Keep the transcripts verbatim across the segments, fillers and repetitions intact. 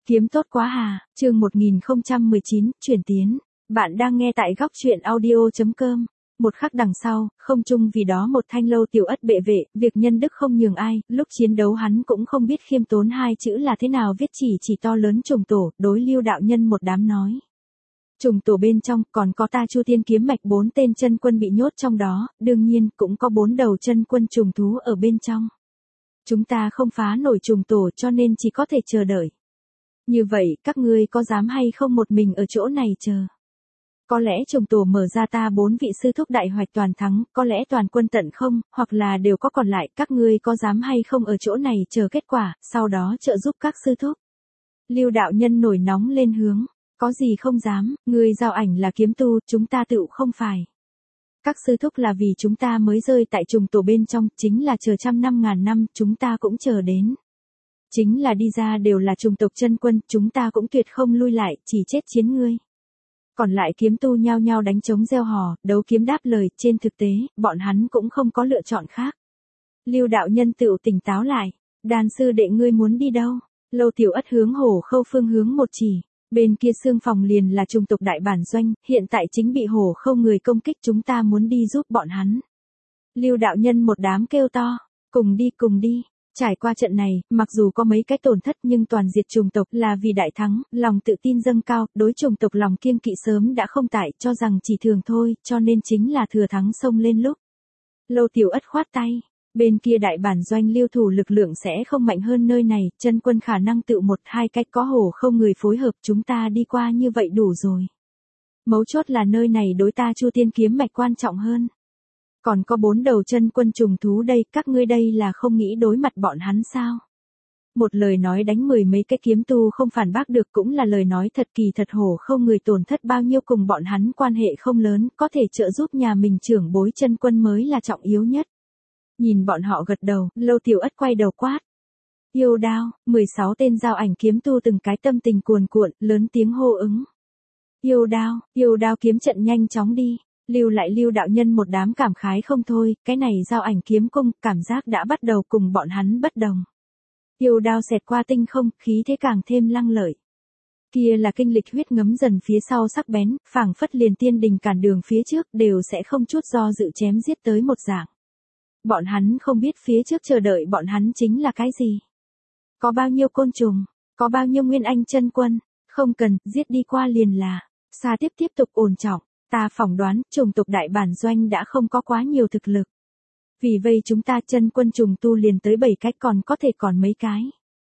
Kiếm tốt quá hà, chương một nghìn không trăm mười chín, chuyển tiến. Bạn đang nghe tại góc truyện audio chấm com. Một khắc đằng sau, không chung vì đó một thanh lâu tiểu ất bệ vệ, việc nhân đức không nhường ai, lúc chiến đấu hắn cũng không biết khiêm tốn hai chữ là thế nào viết chỉ chỉ to lớn trùng tổ, đối Lưu đạo nhân một đám nói. Trùng tổ bên trong còn có ta Chu Tiên kiếm mạch bốn tên chân quân bị nhốt trong đó, đương nhiên cũng có bốn đầu chân quân trùng thú ở bên trong. Chúng ta không phá nổi trùng tổ cho nên chỉ có thể chờ đợi. Như vậy, các ngươi có dám hay không một mình ở chỗ này chờ? Có lẽ trùng tổ mở ra ta bốn vị sư thúc đại hoạch toàn thắng, có lẽ toàn quân tận không, hoặc là đều có còn lại, các ngươi có dám hay không ở chỗ này chờ kết quả, sau đó trợ giúp các sư thúc. Lưu đạo nhân nổi nóng lên hướng, có gì không dám, ngươi giao ảnh là kiếm tu, chúng ta tự không phải. Các sư thúc là vì chúng ta mới rơi tại trùng tổ bên trong, chính là chờ trăm năm ngàn năm, chúng ta cũng chờ đến. Chính là đi ra đều là trùng tộc chân quân, chúng ta cũng tuyệt không lui lại, chỉ chết chiến ngươi. Còn lại kiếm tu nhao nhao đánh trống reo hò, đấu kiếm đáp lời, trên thực tế, bọn hắn cũng không có lựa chọn khác. Lưu đạo nhân tự tỉnh táo lại, đàn sư đệ ngươi muốn đi đâu? Lâu tiểu ất hướng hổ khâu phương hướng một chỉ, bên kia xương phòng liền là trùng tộc đại bản doanh, hiện tại chính bị hổ khâu người công kích, chúng ta muốn đi giúp bọn hắn. Lưu đạo nhân một đám kêu to, cùng đi cùng đi. Trải qua trận này, mặc dù có mấy cái tổn thất nhưng toàn diệt trùng tộc là vì đại thắng, lòng tự tin dâng cao, đối trùng tộc lòng kiêng kỵ sớm đã không tại, cho rằng chỉ thường thôi, cho nên chính là thừa thắng xông lên lúc. Lâu tiểu ất khoát tay, bên kia đại bản doanh lưu thủ lực lượng sẽ không mạnh hơn nơi này, chân quân khả năng tự một hai cách có hổ không người phối hợp, chúng ta đi qua như vậy đủ rồi. Mấu chốt là nơi này đối ta Chu Tiên kiếm mạch quan trọng hơn. Còn có bốn đầu chân quân trùng thú đây, các ngươi đây là không nghĩ đối mặt bọn hắn sao? Một lời nói đánh mười mấy cái kiếm tu không phản bác được, cũng là lời nói thật, kỳ thật hổ không người tổn thất bao nhiêu cùng bọn hắn quan hệ không lớn, có thể trợ giúp nhà mình trưởng bối chân quân mới là trọng yếu nhất. Nhìn bọn họ gật đầu, Lâu tiểu ất quay đầu quát. Yêu đao, mười sáu tên giao ảnh kiếm tu từng cái tâm tình cuồn cuộn, lớn tiếng hô ứng. Yêu đao, yêu đao kiếm trận nhanh chóng đi. Lưu lại Lưu đạo nhân một đám cảm khái không thôi, cái này giao ảnh kiếm cung, cảm giác đã bắt đầu cùng bọn hắn bất đồng. Yêu đao xẹt qua tinh không, khí thế càng thêm lăng lợi. Kia là kinh lịch huyết ngấm dần phía sau sắc bén, phảng phất liền tiên đình cản đường phía trước, đều sẽ không chút do dự chém giết tới một dạng. Bọn hắn không biết phía trước chờ đợi bọn hắn chính là cái gì. Có bao nhiêu côn trùng, có bao nhiêu nguyên anh chân quân, không cần, giết đi qua liền là. Xa tiếp tiếp tục ổn trọng. Ta phỏng đoán, trùng tộc đại bản doanh đã không có quá nhiều thực lực. Vì vậy chúng ta chân quân trùng tu liền tới bảy cách, còn có thể còn mấy cái.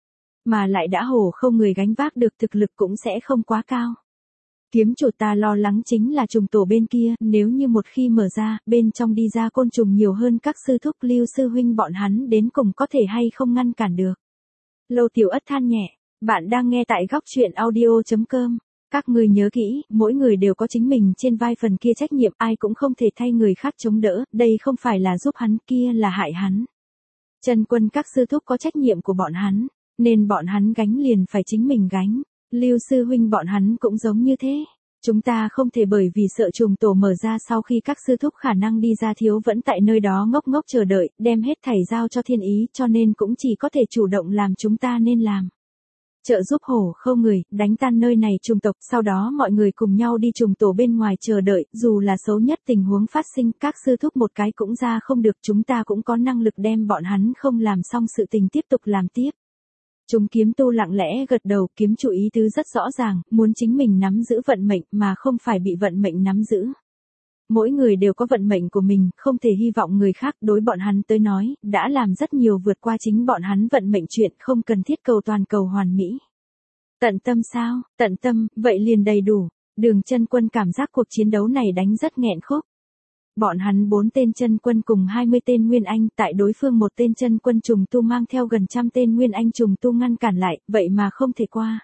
Mà lại đã hổ không người gánh vác được, thực lực cũng sẽ không quá cao. Kiếm chủ ta lo lắng chính là trùng tổ bên kia, nếu như một khi mở ra, bên trong đi ra côn trùng nhiều hơn các sư thúc Lưu sư huynh bọn hắn đến cùng có thể hay không ngăn cản được. Lâu tiểu ất than nhẹ, bạn đang nghe tại góc truyện audio chấm com. Các ngươi nhớ kỹ, mỗi người đều có chính mình trên vai phần kia trách nhiệm, ai cũng không thể thay người khác chống đỡ, đây không phải là giúp hắn, kia là hại hắn. Chân quân các sư thúc có trách nhiệm của bọn hắn, nên bọn hắn gánh liền phải chính mình gánh. Lưu sư huynh bọn hắn cũng giống như thế. Chúng ta không thể bởi vì sợ trùng tổ mở ra sau khi các sư thúc khả năng đi ra thiếu vẫn tại nơi đó ngốc ngốc chờ đợi, đem hết thảy giao cho thiên ý, cho nên cũng chỉ có thể chủ động làm chúng ta nên làm. Trợ giúp hổ không người, đánh tan nơi này trùng tộc, sau đó mọi người cùng nhau đi trùng tổ bên ngoài chờ đợi, dù là xấu nhất tình huống phát sinh, các sư thúc một cái cũng ra không được, chúng ta cũng có năng lực đem bọn hắn không làm xong sự tình tiếp tục làm tiếp. Chúng kiếm tu lặng lẽ gật đầu, kiếm chủ ý tứ rất rõ ràng, muốn chính mình nắm giữ vận mệnh mà không phải bị vận mệnh nắm giữ. Mỗi người đều có vận mệnh của mình, không thể hy vọng người khác, đối bọn hắn tới nói, đã làm rất nhiều vượt qua chính bọn hắn vận mệnh chuyện, không cần thiết cầu toàn cầu hoàn mỹ. Tận tâm sao? Tận tâm, vậy liền đầy đủ. Đường chân quân cảm giác cuộc chiến đấu này đánh rất nghẹn khúc. Bọn hắn bốn tên chân quân cùng hai mươi tên nguyên anh, tại đối phương một tên chân quân trùng tu mang theo gần trăm tên nguyên anh trùng tu ngăn cản lại, vậy mà không thể qua.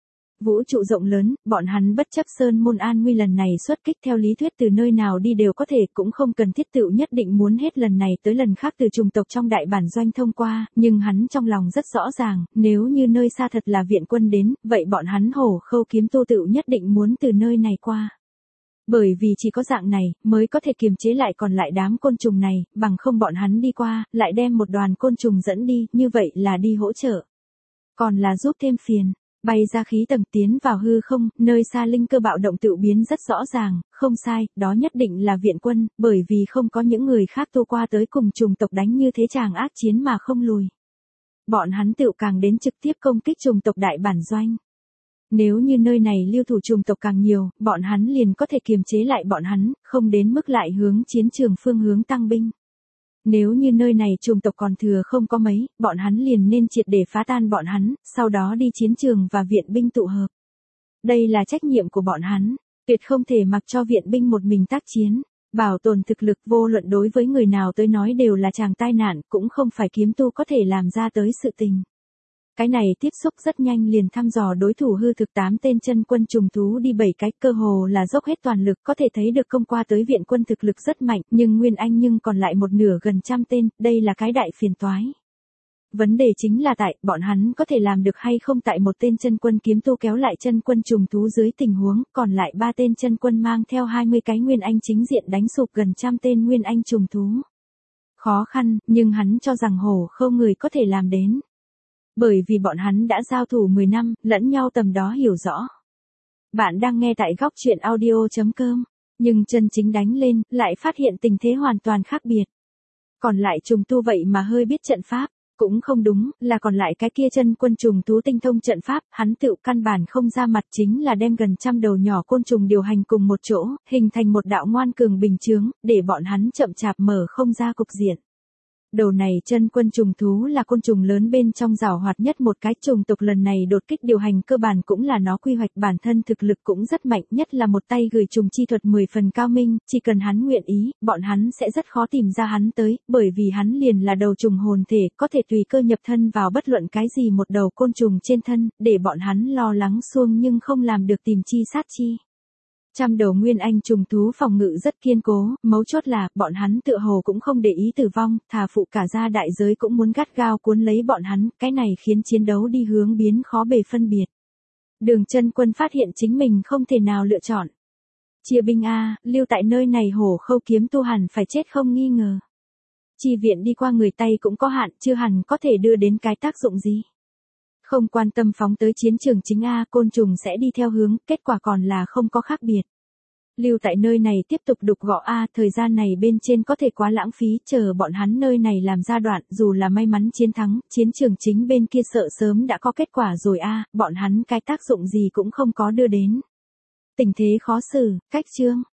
Vũ trụ rộng lớn, bọn hắn bất chấp sơn môn an nguy lần này xuất kích, theo lý thuyết từ nơi nào đi đều có thể, cũng không cần thiết tự nhất định muốn hết lần này tới lần khác từ trùng tộc trong đại bản doanh thông qua, nhưng hắn trong lòng rất rõ ràng, nếu như nơi xa thật là viện quân đến, vậy bọn hắn hổ khâu kiếm tu tự nhất định muốn từ nơi này qua. Bởi vì chỉ có dạng này, mới có thể kiềm chế lại còn lại đám côn trùng này, bằng không bọn hắn đi qua, lại đem một đoàn côn trùng dẫn đi, như vậy là đi hỗ trợ. Còn là giúp thêm phiền. Bay ra khí tầng tiến vào hư không, nơi xa linh cơ bạo động tự biến rất rõ ràng, không sai, đó nhất định là viện quân, bởi vì không có những người khác tu qua tới cùng trùng tộc đánh như thế chàng ác chiến mà không lùi. Bọn hắn tự càng đến trực tiếp công kích trùng tộc đại bản doanh. Nếu như nơi này lưu thủ trùng tộc càng nhiều, bọn hắn liền có thể kiềm chế lại bọn hắn, không đến mức lại hướng chiến trường phương hướng tăng binh. Nếu như nơi này trùng tộc còn thừa không có mấy, bọn hắn liền nên triệt để phá tan bọn hắn, sau đó đi chiến trường và viện binh tụ hợp. Đây là trách nhiệm của bọn hắn, tuyệt không thể mặc cho viện binh một mình tác chiến. Bảo tồn thực lực vô luận đối với người nào tới nói đều là chàng tai nạn, cũng không phải kiếm tu có thể làm ra tới sự tình. Cái này tiếp xúc rất nhanh liền thăm dò đối thủ hư thực tám tên chân quân trùng thú đi bảy cái, cơ hồ là dốc hết toàn lực, có thể thấy được công qua tới viện quân thực lực rất mạnh, nhưng Nguyên Anh nhưng còn lại một nửa gần trăm tên, đây là cái đại phiền toái. Vấn đề chính là tại, bọn hắn có thể làm được hay không tại một tên chân quân kiếm tu kéo lại chân quân trùng thú dưới tình huống, còn lại ba tên chân quân mang theo hai mươi cái Nguyên Anh chính diện đánh sụp gần trăm tên Nguyên Anh trùng thú. Khó khăn, nhưng hắn cho rằng hổ khâu người có thể làm đến. Bởi vì bọn hắn đã giao thủ mười năm, lẫn nhau tầm đó hiểu rõ. Bạn đang nghe tại góc truyện audio chấm com, nhưng chân chính đánh lên, lại phát hiện tình thế hoàn toàn khác biệt. Còn lại trùng tu vậy mà hơi biết trận pháp, cũng không đúng, là còn lại cái kia chân quân trùng thú tinh thông trận pháp, hắn tự căn bản không ra mặt, chính là đem gần trăm đầu nhỏ côn trùng điều hành cùng một chỗ, hình thành một đạo ngoan cường bình chướng, để bọn hắn chậm chạp mở không ra cục diện. Đầu này chân quân trùng thú là côn trùng lớn bên trong giảo hoạt nhất một cái, trùng tộc lần này đột kích điều hành cơ bản cũng là nó quy hoạch, bản thân thực lực cũng rất mạnh, nhất là một tay gửi trùng chi thuật mười phần cao minh, chỉ cần hắn nguyện ý, bọn hắn sẽ rất khó tìm ra hắn tới, bởi vì hắn liền là đầu trùng hồn thể, có thể tùy cơ nhập thân vào bất luận cái gì một đầu côn trùng trên thân, để bọn hắn lo lắng xuông nhưng không làm được tìm chi sát chi. Trăm đầu Nguyên Anh trùng thú phòng ngự rất kiên cố, mấu chốt là, bọn hắn tựa hồ cũng không để ý tử vong, thà phụ cả gia đại giới cũng muốn gắt gao cuốn lấy bọn hắn, cái này khiến chiến đấu đi hướng biến khó bề phân biệt. Đường chân quân phát hiện chính mình không thể nào lựa chọn. Chia binh A, lưu tại nơi này hổ khâu kiếm tu hẳn phải chết không nghi ngờ. Chi viện đi qua người Tây cũng có hạn, chưa hẳn có thể đưa đến cái tác dụng gì. Không quan tâm phóng tới chiến trường chính A, côn trùng sẽ đi theo hướng, kết quả còn là không có khác biệt. Lưu tại nơi này tiếp tục đục gõ A, thời gian này bên trên có thể quá lãng phí, chờ bọn hắn nơi này làm ra đoạn, dù là may mắn chiến thắng, chiến trường chính bên kia sợ sớm đã có kết quả rồi A, bọn hắn cái tác dụng gì cũng không có đưa đến. Tình thế khó xử, cách chương.